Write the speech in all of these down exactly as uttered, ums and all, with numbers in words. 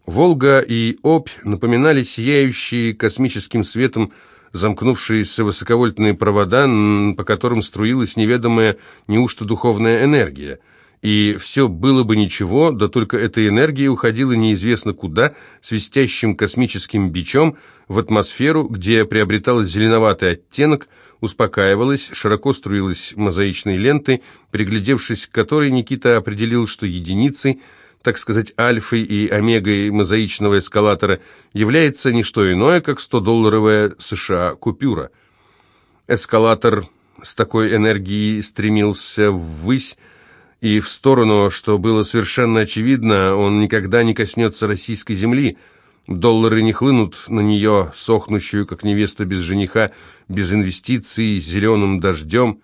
Волга и Обь напоминали сияющие космическим светом замкнувшиеся высоковольтные провода, по которым струилась неведомая неужто духовная энергия. И все было бы ничего, да только эта энергия уходила неизвестно куда, свистящим космическим бичом в атмосферу, где приобреталась зеленоватый оттенок, успокаивалась, широко струилась мозаичной лентой, приглядевшись к которой, Никита определил, что единицей, так сказать, альфой и омегой мозаичного эскалатора является не что иное, как сто-долларовая США купюра. Эскалатор с такой энергией стремился ввысь и в сторону, что было совершенно очевидно, он никогда не коснется российской земли. Доллары не хлынут на нее, сохнущую, как невеста без жениха, без инвестиций, зеленым дождем.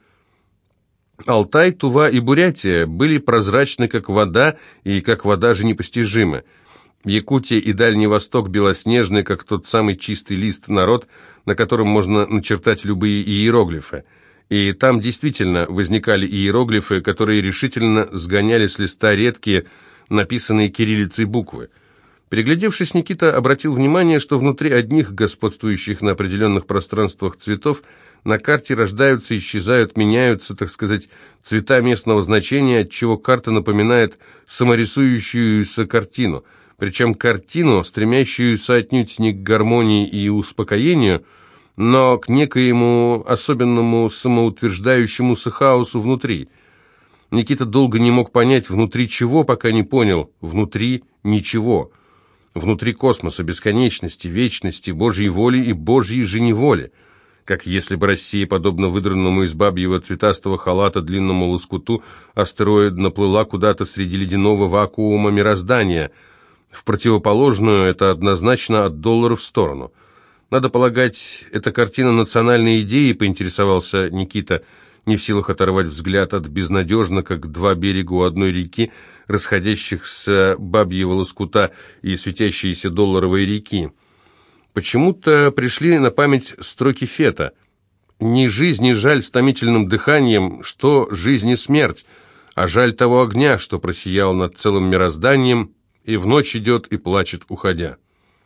Алтай, Тува и Бурятия были прозрачны, как вода, и как вода же непостижимы. Якутия и Дальний Восток белоснежны, как тот самый чистый лист народ, на котором можно начертать любые иероглифы. И там действительно возникали иероглифы, которые решительно сгоняли с листа редкие, написанные кириллицей буквы. Приглядевшись, Никита обратил внимание, что внутри одних господствующих на определенных пространствах цветов на карте рождаются, исчезают, меняются, так сказать, цвета местного значения, отчего карта напоминает саморисующуюся картину. Причем картину, стремящуюся отнюдь не к гармонии и успокоению, но к некоему особенному самоутверждающемуся хаосу внутри. Никита долго не мог понять, внутри чего, пока не понял, внутри ничего. Внутри космоса, бесконечности, вечности, Божьей воли и Божьей же неволи. Как если бы Россия, подобно выдранному из бабьего цветастого халата длинному лоскуту, астероидно плыла куда-то среди ледяного вакуума мироздания. В противоположную это однозначно от доллара в сторону. Надо полагать, это картина национальной идеи, поинтересовался Никита, не в силах оторвать взгляд от безнадежно, как два берега у одной реки, расходящихся бабьего лоскута и светящиеся долларовой реки. Почему-то пришли на память строки Фета. «Ни жизнь, ни жаль с томительным дыханием, что жизнь и смерть, а жаль того огня, что просиял над целым мирозданием, и в ночь идет и плачет, уходя».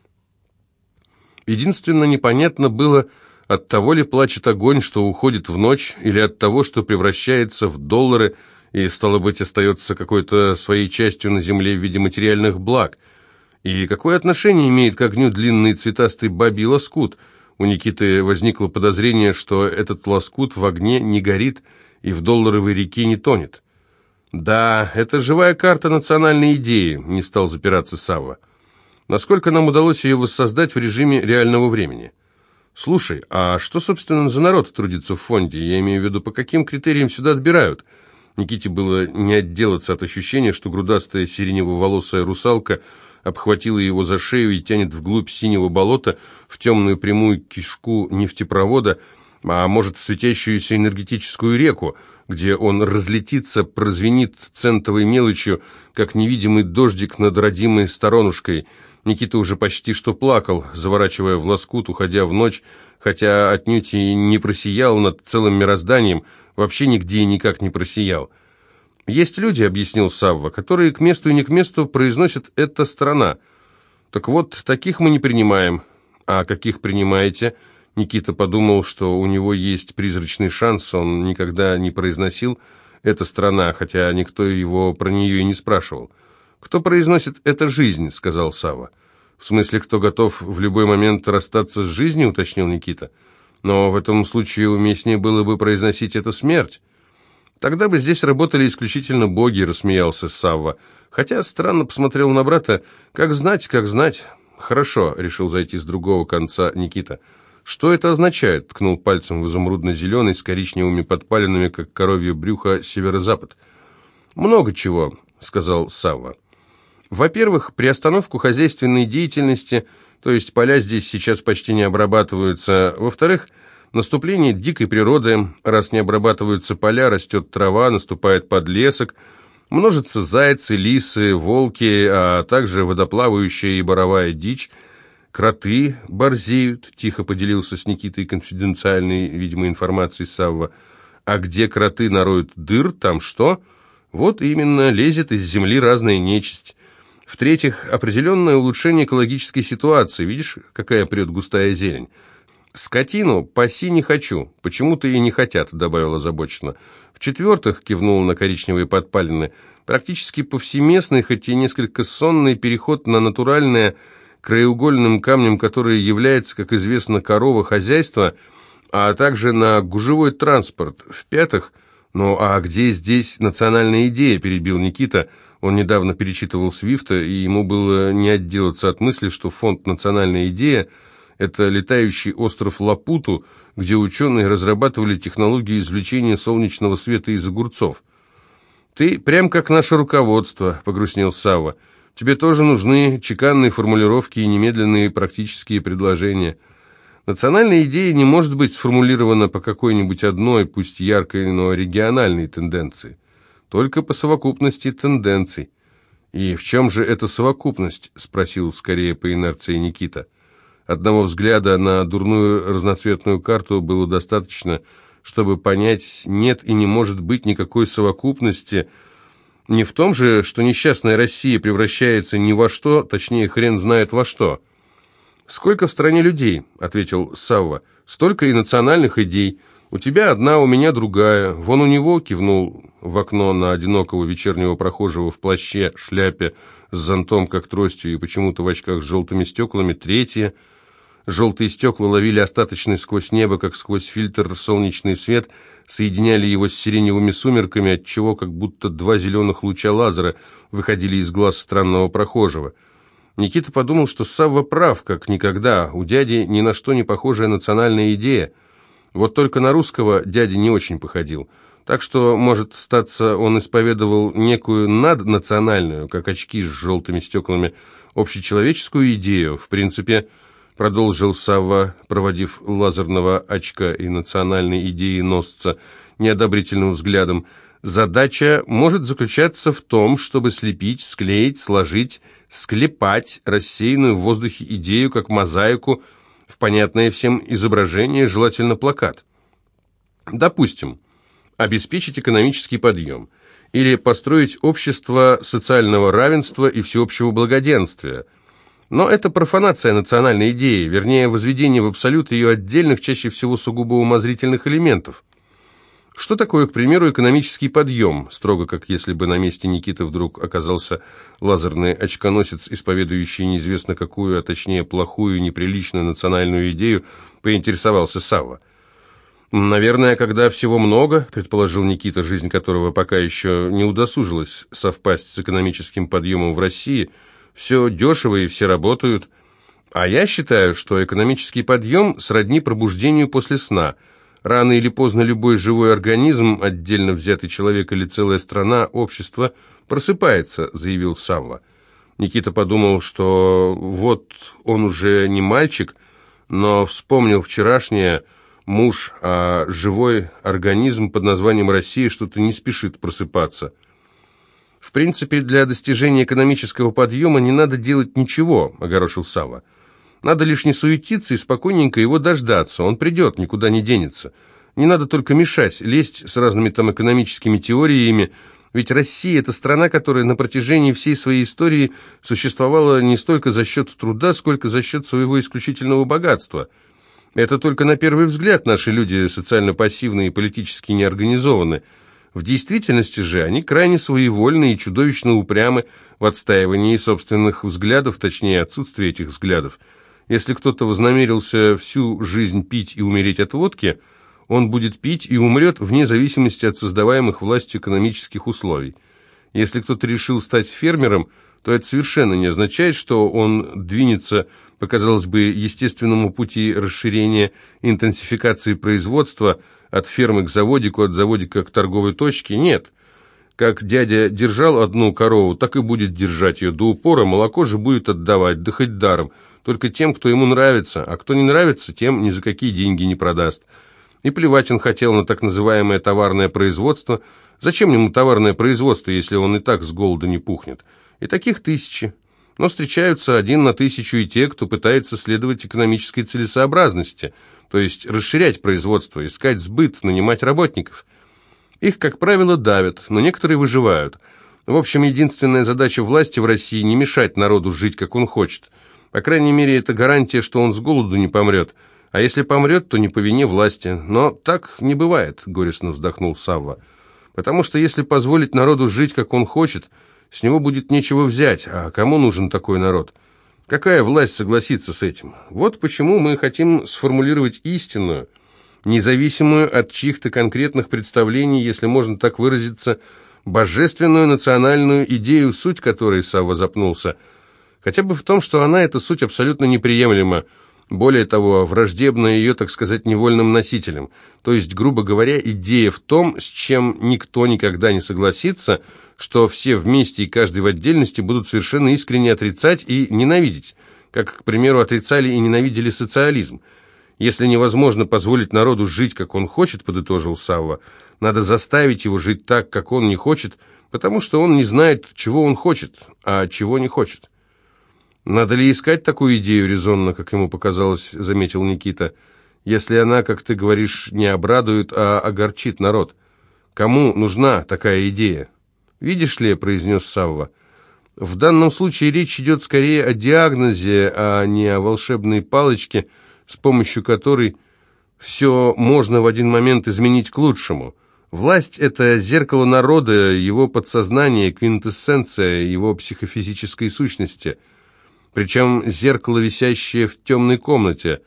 Единственно непонятно было, от того ли плачет огонь, что уходит в ночь, или от того, что превращается в доллары и, стало быть, остается какой-то своей частью на земле в виде материальных благ. И какое отношение имеет к огню длинный цветастый бабий лоскут? У Никиты возникло подозрение, что этот лоскут в огне не горит и в долларовой реке не тонет. «Да, это живая карта национальной идеи», — не стал запираться Савва. «Насколько нам удалось ее воссоздать в режиме реального времени?» «Слушай, а что, собственно, за народ трудится в фонде? Я имею в виду, по каким критериям сюда отбирают?» Никите было не отделаться от ощущения, что грудастая сиренево-волосая русалка обхватила его за шею и тянет вглубь синего болота, в темную прямую кишку нефтепровода, а может, в светящуюся энергетическую реку, где он разлетится, прозвенит центовой мелочью, как невидимый дождик над родимой сторонушкой. Никита уже почти что плакал, заворачивая в лоскут, уходя в ночь, хотя отнюдь и не просиял над целым мирозданием, вообще нигде и никак не просиял. «Есть люди, — объяснил Савва, — которые к месту и не к месту произносят «эта страна». Так вот, таких мы не принимаем». «А каких принимаете?» Никита подумал, что у него есть призрачный шанс, он никогда не произносил «эта страна», хотя никто его про нее и не спрашивал. «Кто произносит «это жизнь», — сказал Савва. «В смысле, кто готов в любой момент расстаться с жизнью», — уточнил Никита. «Но в этом случае уместнее было бы произносить «это смерть». «Тогда бы здесь работали исключительно боги», — рассмеялся Савва. Хотя странно посмотрел на брата. «Как знать, как знать». «Хорошо», — решил зайти с другого конца Никита. «Что это означает?» — ткнул пальцем в изумрудно-зеленый с коричневыми подпалинами, как коровье брюхо, северо-запад. «Много чего», — сказал Савва. «Во-первых, приостановку хозяйственной деятельности, то есть поля здесь сейчас почти не обрабатываются. Во-вторых, наступление дикой природы, раз не обрабатываются поля, растет трава, наступает подлесок, множатся зайцы, лисы, волки, а также водоплавающая и боровая дичь, кроты борзеют», — тихо поделился с Никитой конфиденциальной, видимо, информацией Савва. «А где кроты нароют дыр, там что?» «Вот именно, лезет из земли разная нечисть. В-третьих, определенное улучшение экологической ситуации. Видишь, какая прет густая зелень? «Скотину паси не хочу, почему-то и не хотят», — добавила озабоченно. В-четвертых, кивнула на коричневые подпалины, практически повсеместный, хоть и несколько сонный переход на натуральное, краеугольным камнем, которое является, как известно, корова хозяйства, а также на гужевой транспорт. В-пятых, ну а где здесь национальная идея, перебил Никита. Он недавно перечитывал Свифта, и ему было не отделаться от мысли, что фонд «Национальная идея» — это летающий остров Лапуту, где ученые разрабатывали технологию извлечения солнечного света из огурцов. «Ты прям как наше руководство», — погрустнел Савва. «Тебе тоже нужны чеканные формулировки и немедленные практические предложения. Национальная идея не может быть сформулирована по какой-нибудь одной, пусть яркой, но региональной тенденции. Только по совокупности тенденций». «И в чем же эта совокупность?» — спросил скорее по инерции Никита. Одного взгляда на дурную разноцветную карту было достаточно, чтобы понять, нет и не может быть никакой совокупности. Не в том же, что несчастная Россия превращается ни во что, точнее, хрен знает во что. «Сколько в стране людей?» — ответил Савва. «Столько и национальных идей. У тебя одна, у меня другая. Вон у него», — кивнул в окно на одинокого вечернего прохожего в плаще, шляпе, с зонтом как тростью и почему-то в очках с желтыми стеклами, третья. Желтые стекла ловили остаточный сквозь небо, как сквозь фильтр, солнечный свет, соединяли его с сиреневыми сумерками, отчего как будто два зеленых луча лазера выходили из глаз странного прохожего. Никита подумал, что Савва прав, как никогда. У дяди ни на что не похожая национальная идея. Вот только на русского дядя не очень походил. Так что, может, статься, он исповедовал некую наднациональную, как очки с желтыми стеклами, общечеловеческую идею. В принципе, продолжил Савва, проводив лазерного очка и национальной идеи носца неодобрительным взглядом, задача может заключаться в том, чтобы слепить, склеить, сложить, склепать рассеянную в воздухе идею, как мозаику, в понятное всем изображение, желательно плакат. Допустим, обеспечить экономический подъем или построить общество социального равенства и всеобщего благоденствия. Но это профанация национальной идеи, вернее, возведение в абсолют ее отдельных, чаще всего сугубо умозрительных элементов. Что такое, к примеру, экономический подъем? Строго, как если бы на месте Никиты вдруг оказался лазерный очконосец, исповедующий неизвестно какую, а точнее плохую, неприличную национальную идею, поинтересовался Савва. «Наверное, когда всего много, — предположил Никита, жизнь которого пока еще не удосужилась совпасть с экономическим подъемом в России, — все дешево и все работают. А я считаю, что экономический подъем сродни пробуждению после сна. Рано или поздно любой живой организм, отдельно взятый человек или целая страна, общество, просыпается», — заявил Савва. Никита подумал, что вот он уже не мальчик, но вспомнил вчерашнее: муж, а живой организм под названием Россия что-то не спешит просыпаться. «В принципе, для достижения экономического подъема не надо делать ничего», — огорошил Савва. «Надо лишь не суетиться и спокойненько его дождаться. Он придет, никуда не денется. Не надо только мешать, лезть с разными там экономическими теориями. Ведь Россия — это страна, которая на протяжении всей своей истории существовала не столько за счет труда, сколько за счет своего исключительного богатства. Это только на первый взгляд наши люди социально пассивны и политически неорганизованы. В действительности же они крайне своевольны и чудовищно упрямы в отстаивании собственных взглядов, точнее, отсутствии этих взглядов. Если кто-то вознамерился всю жизнь пить и умереть от водки, он будет пить и умрет вне зависимости от создаваемых властью экономических условий. Если кто-то решил стать фермером, то это совершенно не означает, что он двинется по, казалось бы, естественному пути расширения, интенсификации производства от фермы к заводику, от заводика к торговой точке. Нет. Как дядя держал одну корову, так и будет держать ее до упора, молоко же будет отдавать, да хоть даром, только тем, кто ему нравится, а кто не нравится, тем ни за какие деньги не продаст. И плевать он хотел на так называемое товарное производство. Зачем ему товарное производство, если он и так с голода не пухнет? И таких тысячи. Но встречаются один на тысячу и те, кто пытается следовать экономической целесообразности, то есть расширять производство, искать сбыт, нанимать работников. Их, как правило, давят, но некоторые выживают. В общем, единственная задача власти в России – не мешать народу жить, как он хочет. По крайней мере, это гарантия, что он с голоду не помрет. А если помрет, то не по вине власти. Но так не бывает, горестно вздохнул Савва. Потому что если позволить народу жить, как он хочет, с него будет нечего взять. А кому нужен такой народ? Какая власть согласится с этим? Вот почему мы хотим сформулировать истинную, независимую от чьих-то конкретных представлений, если можно так выразиться, божественную национальную идею, суть которой, Савва запнулся, хотя бы в том, что она, эта суть, абсолютно неприемлема, более того, враждебна ее, так сказать, невольным носителям. То есть, грубо говоря, идея в том, с чем никто никогда не согласится, что все вместе и каждый в отдельности будут совершенно искренне отрицать и ненавидеть, как, к примеру, отрицали и ненавидели социализм. Если невозможно позволить народу жить, как он хочет, подытожил Савва, надо заставить его жить так, как он не хочет, потому что он не знает, чего он хочет, а чего не хочет. «Надо ли искать такую идею резонно, как ему показалось», — заметил Никита, «если она, как ты говоришь, не обрадует, а огорчит народ? Кому нужна такая идея?» «Видишь ли», — произнес Савва, — «в данном случае речь идет скорее о диагнозе, а не о волшебной палочке, с помощью которой все можно в один момент изменить к лучшему. Власть — это зеркало народа, его подсознание, квинтэссенция его психофизической сущности». Причем зеркало, висящее в темной комнате.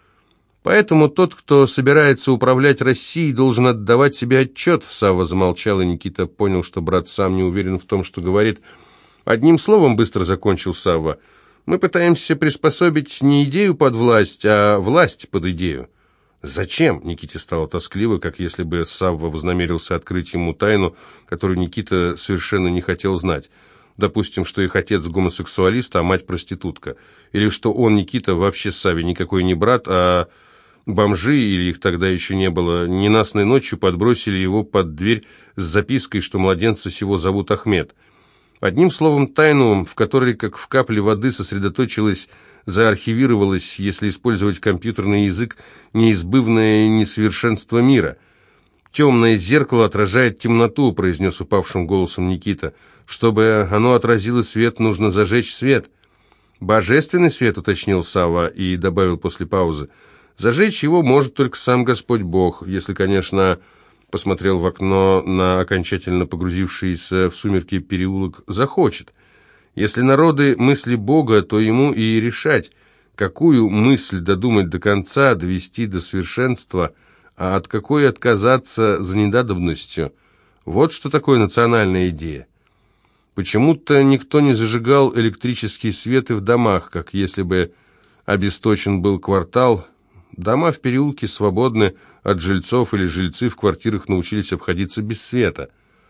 Поэтому тот, кто собирается управлять Россией, должен отдавать себе отчет. Савва замолчал, и Никита понял, что брат сам не уверен в том, что говорит. Одним словом, быстро закончил Савва, мы пытаемся приспособить не идею под власть, а власть под идею. Зачем? Никите стало тоскливо, как если бы Савва вознамерился открыть ему тайну, которую Никита совершенно не хотел знать. Допустим, что их отец гомосексуалист, а мать проститутка. Или что он, Никита, вообще Савве никакой не брат, а бомжи, или их тогда еще не было, ненастной ночью подбросили его под дверь с запиской, что младенца сего зовут Ахмед. Одним словом, тайну, в которой, как в капле воды, сосредоточилась, заархивировалась, если использовать компьютерный язык, неизбывное несовершенство мира. «Темное зеркало отражает темноту», — произнес упавшим голосом Никита. «Чтобы оно отразило свет, нужно зажечь свет». «Божественный свет», — уточнил Савва и добавил после паузы. «Зажечь его может только сам Господь Бог, если, конечно...» Посмотрел в окно на окончательно погрузившийся в сумерки переулок. «Захочет. Если народы мысли Бога, то ему и решать, какую мысль додумать до конца, довести до совершенства, а от какой отказаться за недадобностью. Вот что такое национальная идея. Почему-то никто не зажигал электрические светы в домах, как если бы обесточен был квартал. Дома в переулке свободны от жильцов, или жильцы в квартирах научились обходиться без света.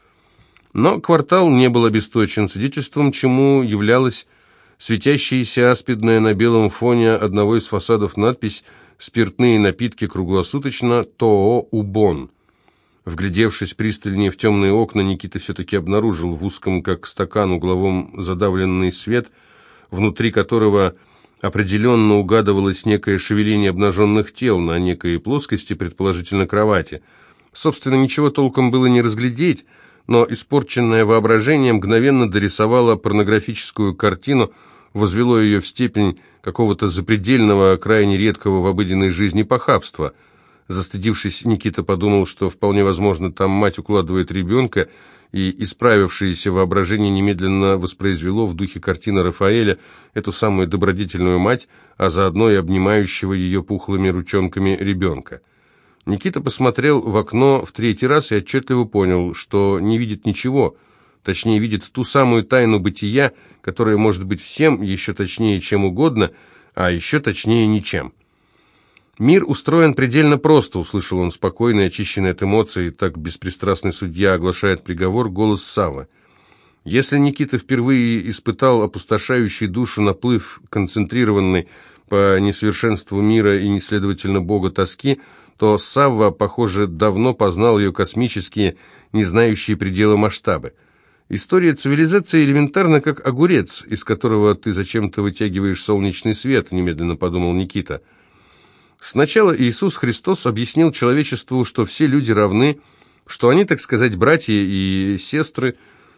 Но квартал не был обесточен, свидетельством чему являлась светящаяся аспидная на белом фоне одного из фасадов надпись «Спиртные напитки круглосуточно, ТОО «Убон». Вглядевшись пристальнее в темные окна, Никита все-таки обнаружил в узком, как стакан, угловом задавленный свет, внутри которого определенно угадывалось некое шевеление обнаженных тел на некой плоскости, предположительно кровати. Собственно, ничего толком было не разглядеть, но испорченное воображение мгновенно дорисовало порнографическую картину, возвело ее в степень какого-то запредельного, крайне редкого в обыденной жизни похабства. Застыдившись, Никита подумал, что вполне возможно там мать укладывает ребенка, и исправившееся воображение немедленно воспроизвело в духе картины Рафаэля эту самую добродетельную мать, а заодно и обнимающего ее пухлыми ручонками ребенка. Никита посмотрел в окно в третий раз и отчетливо понял, что не видит ничего, точнее видит ту самую тайну бытия, которая может быть всем, еще точнее чем угодно, а еще точнее ничем. «Мир устроен предельно просто», — услышал он спокойный, очищенный от эмоций, так беспристрастный судья оглашает приговор, голос Саввы. Если Никита впервые испытал опустошающий душу наплыв концентрированный по несовершенству мира и, следовательно, Бога тоски, то Савва, похоже, давно познал ее космические, не знающие предела масштабы. История цивилизации элементарна, как огурец, из которого ты зачем-то вытягиваешь солнечный свет, немедленно подумал Никита. Сначала Иисус Христос объяснил человечеству, что все люди равны, что они, так сказать, братья и сестры,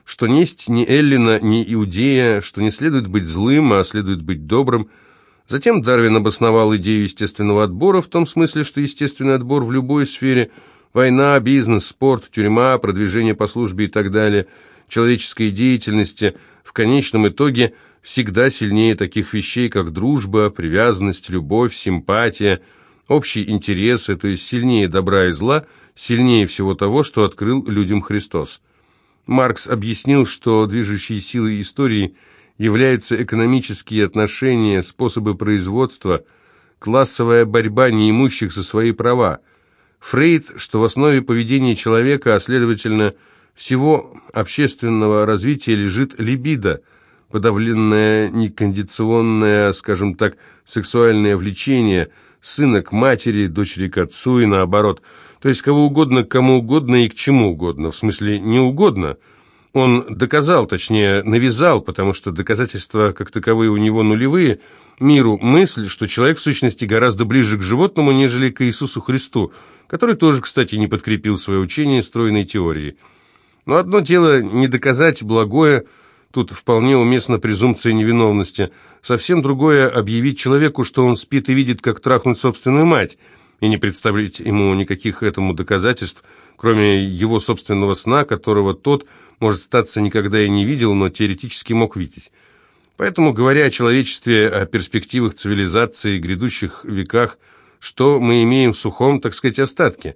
что несть ни Эллина, ни Иудея, что не следует быть злым, а следует быть добрым. Затем Дарвин обосновал идею естественного отбора в том смысле, что естественный отбор в любой сфере – война, бизнес, спорт, тюрьма, продвижение по службе и так далее – человеческой деятельности в конечном итоге всегда сильнее таких вещей, как дружба, привязанность, любовь, симпатия, общие интересы, то есть сильнее добра и зла, сильнее всего того, что открыл людям Христос. Маркс объяснил, что движущей силой истории являются экономические отношения, способы производства, классовая борьба неимущих за свои права. Фрейд, что в основе поведения человека, а следовательно, всего общественного развития лежит либидо, подавленное некондиционное, скажем так, сексуальное влечение сына к матери, дочери к отцу и наоборот. То есть кого угодно, к кому угодно и к чему угодно, в смысле не угодно. Он доказал, точнее навязал, потому что доказательства как таковые у него нулевые, миру мысль, что человек в сущности гораздо ближе к животному, нежели к Иисусу Христу, который тоже, кстати, не подкрепил свое учение стройной теорией. Но одно дело не доказать благое, тут вполне уместна презумпция невиновности, совсем другое объявить человеку, что он спит и видит, как трахнуть собственную мать, и не представить ему никаких этому доказательств, кроме его собственного сна, которого тот, может, статься никогда и не видел, но теоретически мог видеть. Поэтому, говоря о человечестве, о перспективах цивилизации, грядущих веках, что мы имеем в сухом, так сказать, остатке?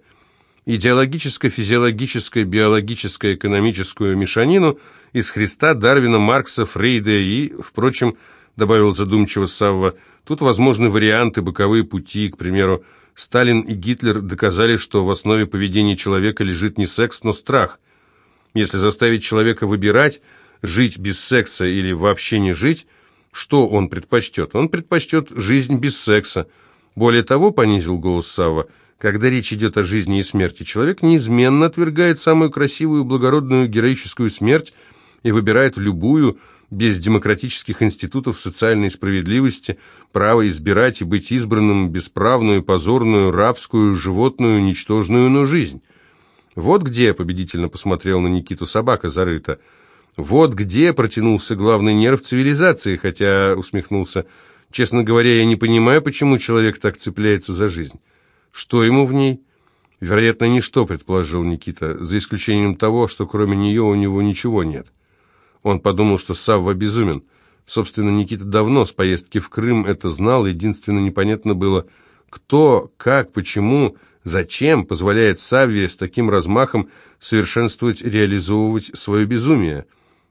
Идеологическо-физиологическое, биологическое, экономическую мешанину из Христа, Дарвина, Маркса, Фрейда и, впрочем, добавил задумчиво Савва, тут возможны варианты, боковые пути, к примеру, Сталин и Гитлер доказали, что в основе поведения человека лежит не секс, но страх. Если заставить человека выбирать, жить без секса или вообще не жить, что он предпочтет? Он предпочтет жизнь без секса. Более того, понизил голос Савва, когда речь идет о жизни и смерти, человек неизменно отвергает самую красивую, благородную, героическую смерть и выбирает любую, без демократических институтов социальной справедливости, право избирать и быть избранным, бесправную, позорную, рабскую, животную, ничтожную, но жизнь. Вот где, победительно посмотрел на Никиту собака зарыта, вот где протянулся главный нерв цивилизации, хотя, усмехнулся, честно говоря, я не понимаю, почему человек так цепляется за жизнь. Что ему в ней? Вероятно, ничто, предположил Никита, за исключением того, что кроме нее у него ничего нет. Он подумал, что Савва безумен. Собственно, Никита давно с поездки в Крым это знал, единственно непонятно было, кто, как, почему, зачем позволяет Савве с таким размахом совершенствовать, реализовывать свое безумие.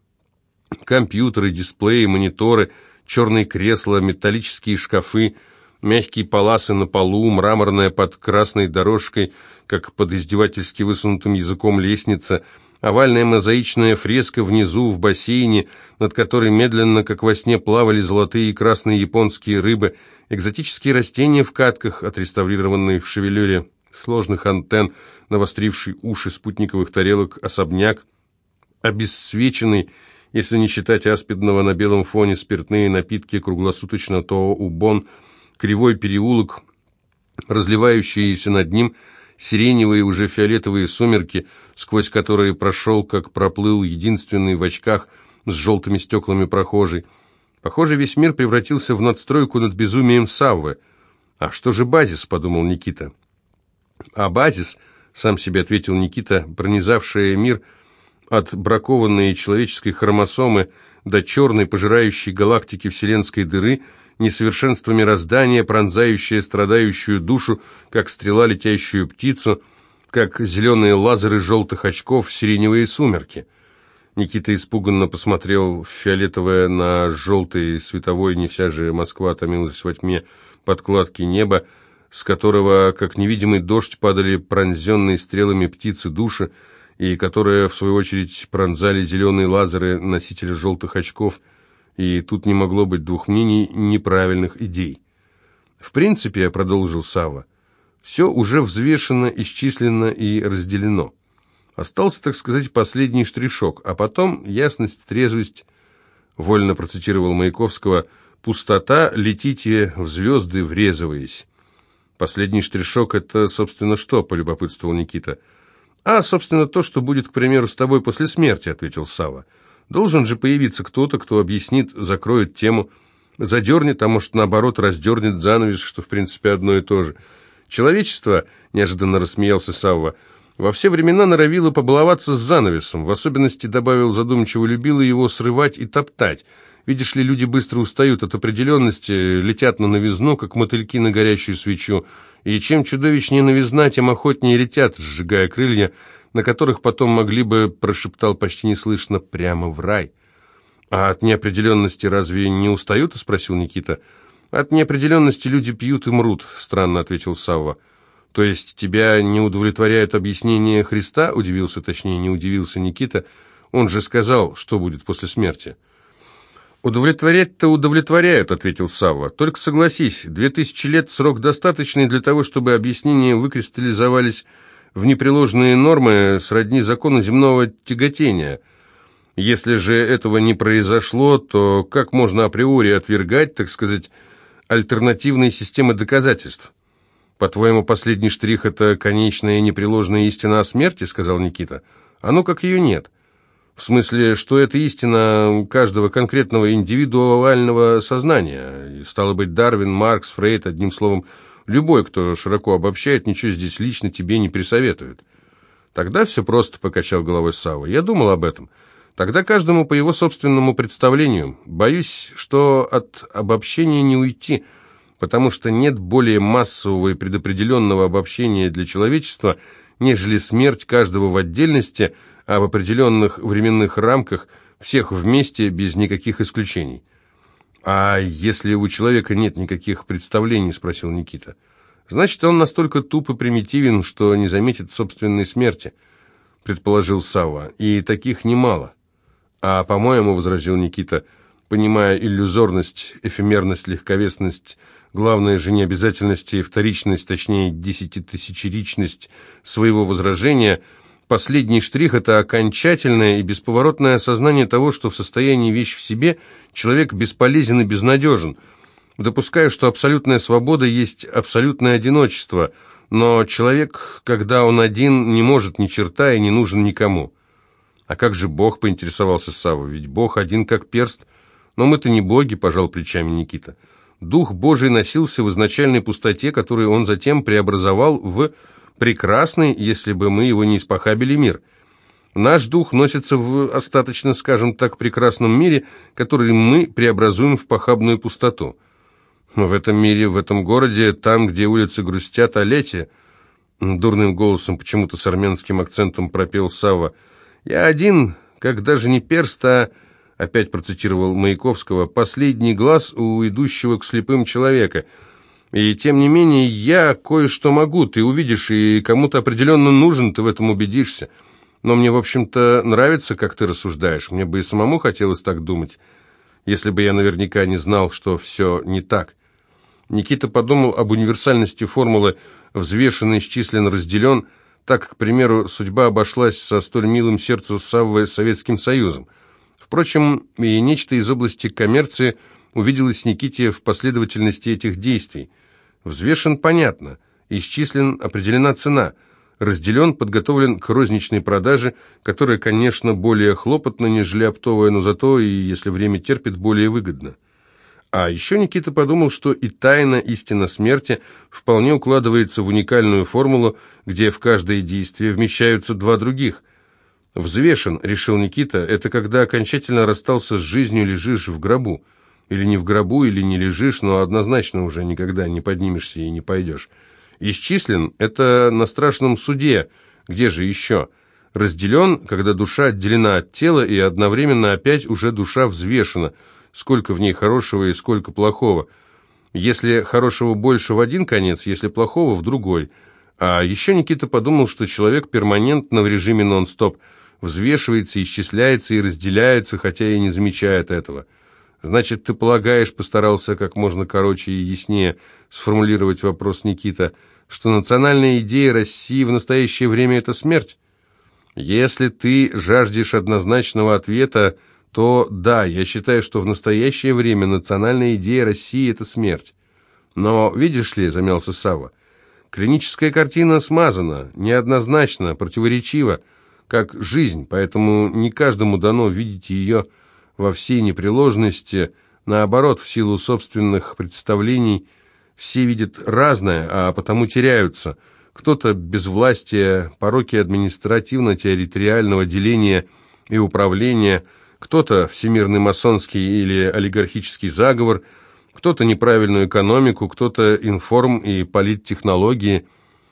Компьютеры, дисплеи, мониторы, черные кресла, металлические шкафы, мягкие паласы на полу, мраморная под красной дорожкой, как под издевательски высунутым языком лестница, овальная мозаичная фреска внизу в бассейне, над которой медленно, как во сне, плавали золотые и красные японские рыбы, экзотические растения в катках, отреставрированные в шевелюре сложных антенн, навостривший уши спутниковых тарелок особняк, обесцвеченный, если не считать аспидного на белом фоне спиртные напитки круглосуточно, то убон, кривой переулок, разливающиеся над ним сиреневые, уже фиолетовые сумерки, сквозь которые прошел, как проплыл единственный в очках с желтыми стеклами прохожий. Похоже, весь мир превратился в надстройку над безумием Саввы. «А что же базис?» – подумал Никита. «А базис», – сам себе ответил Никита, пронизавшая мир от бракованной человеческой хромосомы до черной, пожирающей галактики вселенской дыры, несовершенство мироздания, пронзающее страдающую душу, как стрела летящую птицу, как зеленые лазеры желтых очков в сиреневые сумерки. Никита испуганно посмотрел в фиолетовое на желтый световой, не вся же Москва томилась во тьме подкладки неба, с которого, как невидимый дождь, падали пронзенные стрелами птицы души, и которые, в свою очередь, пронзали зеленые лазеры носителя желтых очков, и тут не могло быть двух мнений, неправильных идей. «В принципе, — продолжил Савва, — все уже взвешено, исчислено и разделено. Остался, так сказать, последний штришок, а потом ясность, трезвость, вольно процитировал Маяковского, пустота, летите в звезды, врезываясь». «Последний штришок — это, собственно, что?» — полюбопытствовал Никита. «А, собственно, то, что будет, к примеру, с тобой после смерти», — ответил Савва. «Должен же появиться кто-то, кто объяснит, закроет тему, задернет, а может, наоборот, раздернет занавес, что, в принципе, одно и то же. Человечество, — неожиданно рассмеялся Савва, — во все времена норовило побаловаться с занавесом, в особенности, добавил задумчиво, любило его срывать и топтать. Видишь ли, люди быстро устают от определенности, летят на новизну, как мотыльки на горящую свечу, и чем чудовищнее новизна, тем охотнее летят, сжигая крылья, на которых потом могли бы, прошептал почти неслышно, прямо в рай. «А от неопределенности разве не устают?» — спросил Никита. «От неопределенности люди пьют и мрут», — странно ответил Савва. «То есть тебя не удовлетворяет объяснение Христа?» — удивился, точнее, не удивился Никита. «Он же сказал, что будет после смерти». «Удовлетворять-то удовлетворяют», — ответил Савва. «Только согласись, две тысячи лет — срок достаточный для того, чтобы объяснения выкристаллизовались в непреложные нормы сродни закону земного тяготения. Если же этого не произошло, то как можно априори отвергать, так сказать, альтернативные системы доказательств?» «По-твоему, последний штрих — это конечная и непреложная истина о смерти?» — сказал Никита. «А ну как ее нет. В смысле, что это истина каждого конкретного индивидуального сознания. И, стало быть, Дарвин, Маркс, Фрейд, одним словом, любой, кто широко обобщает, ничего здесь лично тебе не присоветует». «Тогда все просто», — покачал головой Савва. «Я думал об этом. Тогда каждому по его собственному представлению. Боюсь, что от обобщения не уйти, потому что нет более массового и предопределенного обобщения для человечества, нежели смерть каждого в отдельности, а в определенных временных рамках всех вместе, без никаких исключений». «А если у человека нет никаких представлений?» — спросил Никита. «Значит, он настолько туп и примитивен, что не заметит собственной смерти», — предположил Савва. «И таких немало». «А, по-моему, — возразил Никита, — понимая иллюзорность, эфемерность, легковесность, главное же необязательность и вторичность, точнее, десятитысячеричность своего возражения, последний штрих — это окончательное и бесповоротное осознание того, что в состоянии вещь в себе человек бесполезен и безнадежен. Допускаю, что абсолютная свобода есть абсолютное одиночество, но человек, когда он один, не может ни черта и не нужен никому». «А как же Бог?» — поинтересовался Савва. «Ведь Бог один как перст». «Но мы-то не боги», — пожал плечами Никита. «Дух Божий носился в изначальной пустоте, которую он затем преобразовал в прекрасный, если бы мы его не испохабили, мир. Наш дух носится в остаточно, скажем так, прекрасном мире, который мы преобразуем в похабную пустоту. В этом мире, в этом городе, там, где улицы грустят о лете», — дурным голосом, почему-то с армянским акцентом пропел Савва. «Я один, как даже не перст, а, опять процитировал Маяковского, последний глаз у идущего к слепым человека. И тем не менее я кое-что могу, ты увидишь, и кому-то определенно нужен, ты в этом убедишься. Но мне, в общем-то, нравится, как ты рассуждаешь, мне бы и самому хотелось так думать, если бы я наверняка не знал, что все не так». Никита подумал об универсальности формулы «взвешен, исчислен, разделен». Так, к примеру, судьба обошлась со столь милым сердцу Саввы Советским Союзом. Впрочем, и нечто из области коммерции увиделось Никите в последовательности этих действий. Взвешен — понятно, исчислен — определена цена, разделен — подготовлен к розничной продаже, которая, конечно, более хлопотна, нежели оптовая, но зато, и если время терпит, более выгодна. А еще Никита подумал, что и тайна, истина смерти вполне укладывается в уникальную формулу, где в каждое действие вмещаются два других. «Взвешен», — решил Никита, — это когда окончательно расстался с жизнью, лежишь в гробу. Или не в гробу, или не лежишь, но однозначно уже никогда не поднимешься и не пойдешь. «Исчислен» — это на страшном суде, где же еще? «Разделен», когда душа отделена от тела, и одновременно опять уже душа взвешена, сколько в ней хорошего и сколько плохого. Если хорошего больше в один конец, если плохого в другой. А еще Никита подумал, что человек перманентно в режиме нон-стоп взвешивается, исчисляется и разделяется, хотя и не замечает этого. «Значит, ты полагаешь, — постарался как можно короче и яснее сформулировать вопрос Никита, — что национальная идея России в настоящее время — это смерть? Если ты жаждешь однозначного ответа, то да, я считаю, что в настоящее время национальная идея России — это смерть. Но, видишь ли, — замялся Савва, — Клиническая картина смазана, неоднозначна, противоречива, как жизнь, поэтому не каждому дано видеть ее во всей непреложности. Наоборот, в силу собственных представлений все видят разное, а потому теряются. Кто-то безвластие, пороки административно-территориального деления и управления, кто-то всемирный масонский или олигархический заговор, кто-то неправильную экономику, кто-то информ- и политтехнологии,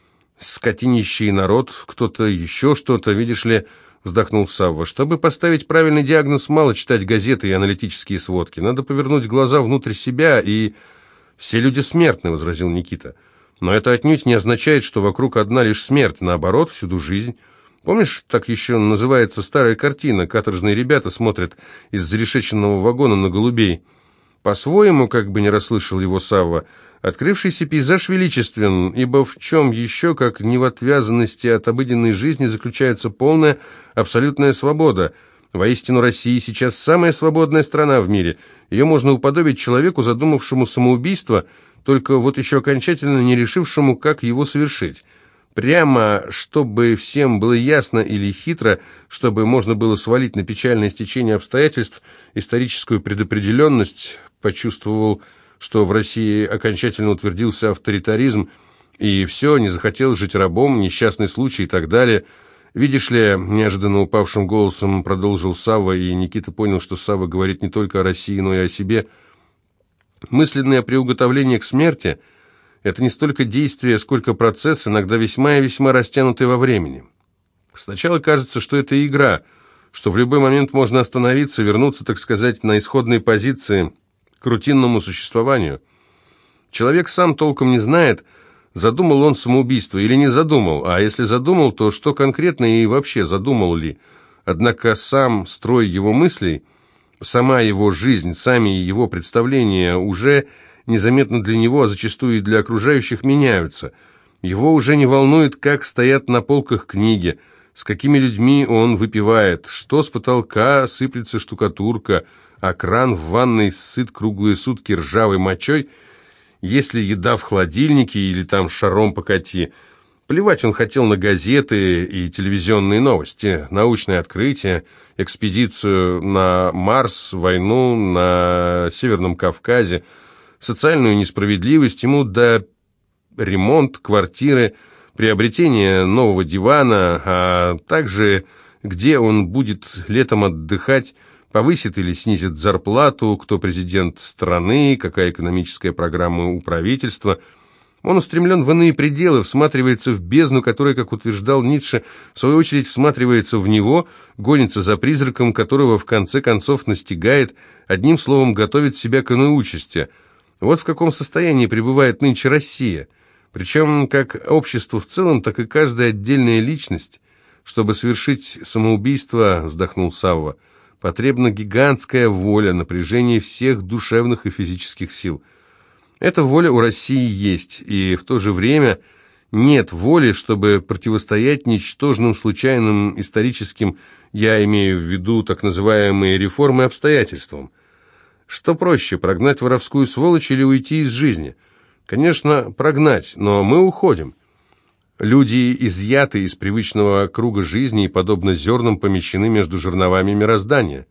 скотинищий народ, кто-то еще что-то, видишь ли, вздохнул Савва. Чтобы поставить правильный диагноз, мало читать газеты и аналитические сводки. Надо повернуть глаза внутрь себя, и... «Все люди смертны», — возразил Никита. «Но это отнюдь не означает, что вокруг одна лишь смерть. Наоборот, всюду жизнь. Помнишь, так еще называется старая картина? Каторжные ребята смотрят из зарешеченного вагона на голубей». По-своему, как бы не расслышал его Савва, открывшийся пейзаж величествен, ибо в чем еще, как не в отвязанности от обыденной жизни, заключается полная, абсолютная свобода. Воистину, Россия сейчас самая свободная страна в мире. Ее можно уподобить человеку, задумавшему самоубийство, только вот еще окончательно не решившему, как его совершить. Прямо, чтобы всем было ясно, или хитро, чтобы можно было свалить на печальное стечение обстоятельств историческую предопределенность, почувствовал, что в России окончательно утвердился авторитаризм, и все, не захотел жить рабом, несчастный случай и так далее. «Видишь ли», — неожиданно упавшим голосом продолжил Савва, и Никита понял, что Савва говорит не только о России, но и о себе, мысленное приуготовление к смерти — это не столько действие, сколько процесс, иногда весьма и весьма растянутый во времени. Сначала кажется, что это игра, что в любой момент можно остановиться, вернуться, так сказать, на исходные позиции, к рутинному существованию. Человек сам толком не знает, задумал он самоубийство или не задумал, а если задумал, то что конкретно и вообще задумал ли. Однако сам строй его мыслей, сама его жизнь, сами его представления уже незаметно для него, а зачастую и для окружающих, меняются. Его уже не волнует, как стоят на полках книги, с какими людьми он выпивает, что с потолка сыплется штукатурка, а кран в ванной сыт круглые сутки ржавой мочой, если еда в холодильнике или там шаром покати. Плевать он хотел на газеты и телевизионные новости, научные открытия, экспедицию на Марс, войну на Северном Кавказе, социальную несправедливость, ему до ремонт квартиры, приобретение нового дивана, а также где он будет летом отдыхать, повысит или снизит зарплату, кто президент страны, какая экономическая программа у правительства. Он устремлен в иные пределы, всматривается в бездну, которая, как утверждал Ницше, в свою очередь всматривается в него, гонится за призраком, которого в конце концов настигает, одним словом, готовит себя к иной участи. Вот в каком состоянии пребывает нынче Россия. Причем как общество в целом, так и каждая отдельная личность. Чтобы совершить самоубийство, вздохнул Савва, потребна гигантская воля, напряжение всех душевных и физических сил. Эта воля у России есть, и в то же время нет воли, чтобы противостоять ничтожным, случайным, историческим, я имею в виду так называемые реформы, обстоятельствам. Что проще, прогнать воровскую сволочь или уйти из жизни? Конечно, прогнать, но мы уходим. Люди изъяты из привычного круга жизни и, подобно зернам, помещены между жерновами мироздания.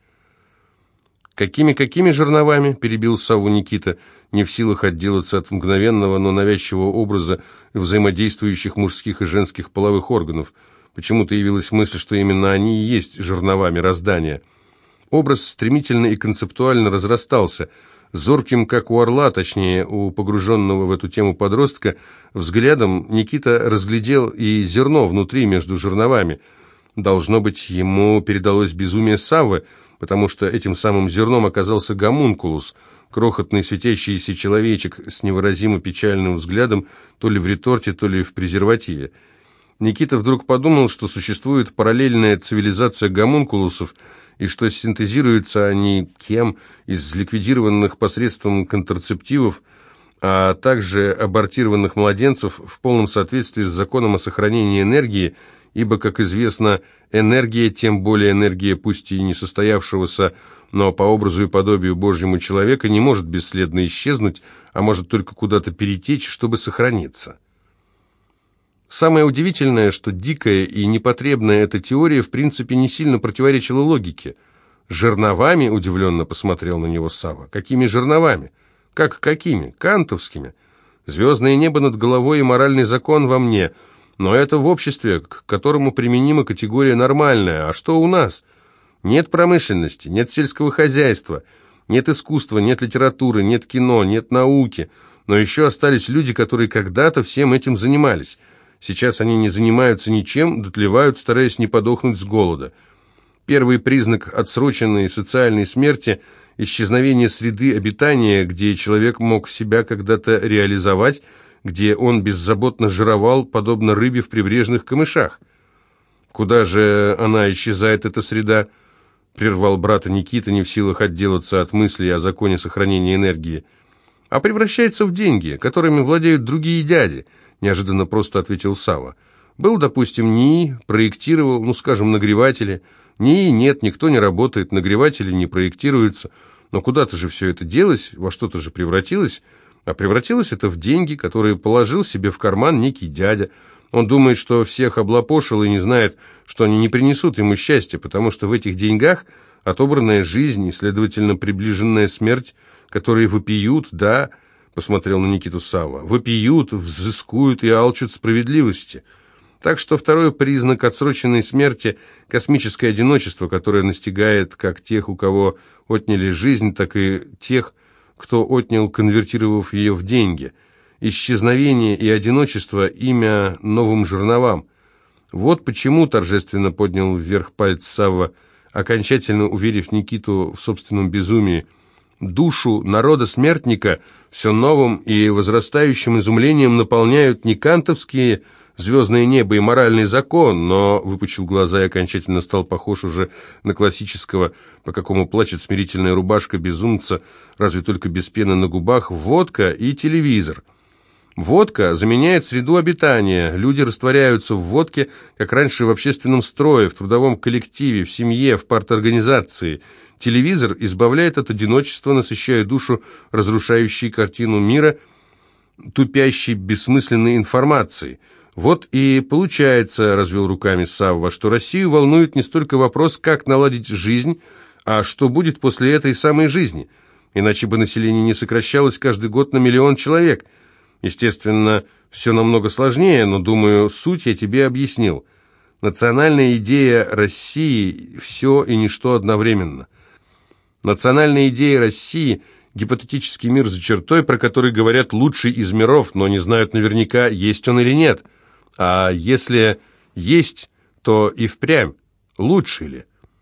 «Какими-какими жерновами?» – перебил Савву Никита, не в силах отделаться от мгновенного, но навязчивого образа взаимодействующих мужских и женских половых органов. Почему-то явилась мысль, что именно они и есть жернова мироздания. Образ стремительно и концептуально разрастался. Зорким, как у орла, точнее, у погруженного в эту тему подростка, взглядом Никита разглядел и зерно внутри, между жерновами. Должно быть, ему передалось безумие Саввы, потому что этим самым зерном оказался гомункулус, крохотный светящийся человечек с невыразимо печальным взглядом, то ли в реторте, то ли в презервативе. Никита вдруг подумал, что существует параллельная цивилизация гомункулусов, и что синтезируются они кем из ликвидированных посредством контрацептивов, а также абортированных младенцев в полном соответствии с законом о сохранении энергии, ибо, как известно, энергия, тем более энергия пусть и не состоявшегося, но по образу и подобию Божьему человека, не может бесследно исчезнуть, а может только куда-то перетечь, чтобы сохраниться. Самое удивительное, что дикая и непотребная эта теория в принципе не сильно противоречила логике. «Жерновами?» — удивленно посмотрел на него Савва. «Какими жерновами?» «Как какими? Кантовскими. Звездное небо над головой и моральный закон во мне. Но это в обществе, к которому применима категория нормальная. А что у нас? Нет промышленности, нет сельского хозяйства, нет искусства, нет литературы, нет кино, нет науки. Но еще остались люди, которые когда-то всем этим занимались. Сейчас они не занимаются ничем, дотлевают, стараясь не подохнуть с голода. Первый признак отсроченной социальной смерти – исчезновение среды обитания, где человек мог себя когда-то реализовать, где он беззаботно жировал, подобно рыбе в прибрежных камышах. «Куда же она исчезает, эта среда?» – прервал брата Никита, не в силах отделаться от мыслей о законе сохранения энергии. «А превращается в деньги, которыми владеют другие дяди», – неожиданно просто ответил Савва. «Был, допустим, НИИ, проектировал, ну, скажем, нагреватели. НИИ нет, никто не работает, нагреватели не проектируются. Но куда-то же все это делось, во что-то же превратилось. А превратилось это в деньги, которые положил себе в карман некий дядя. Он думает, что всех облапошил и не знает, что они не принесут ему счастья, потому что в этих деньгах отобранная жизнь и, следовательно, приближенная смерть, которые вопиют, да, посмотрел на Никиту Савва, вопиют, взыскуют и алчут справедливости. Так что второй признак отсроченной смерти – космическое одиночество, которое настигает как тех, у кого отняли жизнь, так и тех, кто отнял, конвертировав ее в деньги. Исчезновение и одиночество – имя новым жерновам. Вот почему торжественно поднял вверх палец Савва, окончательно уверив Никиту в собственном безумии. Душу народа-смертника все новым и возрастающим изумлением наполняют не кантовские «Звездное небо» и «Моральный закон», но выпучил глаза и окончательно стал похож уже на классического, по какому плачет смирительная рубашка безумца, разве только без пены на губах, водка и телевизор. Водка заменяет среду обитания, люди растворяются в водке, как раньше в общественном строе, в трудовом коллективе, в семье, в парторганизации. Телевизор избавляет от одиночества, насыщая душу разрушающей картину мира, тупящей бессмысленной информацией. Вот и получается, развел руками Савва, что Россию волнует не столько вопрос, как наладить жизнь, а что будет после этой самой жизни. Иначе бы население не сокращалось каждый год на миллион человек. Естественно, все намного сложнее, но, думаю, суть я тебе объяснил. Национальная идея России – все и ничто одновременно. Национальная идея России – гипотетический мир за чертой, про который говорят лучший из миров, но не знают наверняка, есть он или нет. А если есть, то и впрямь лучший ли?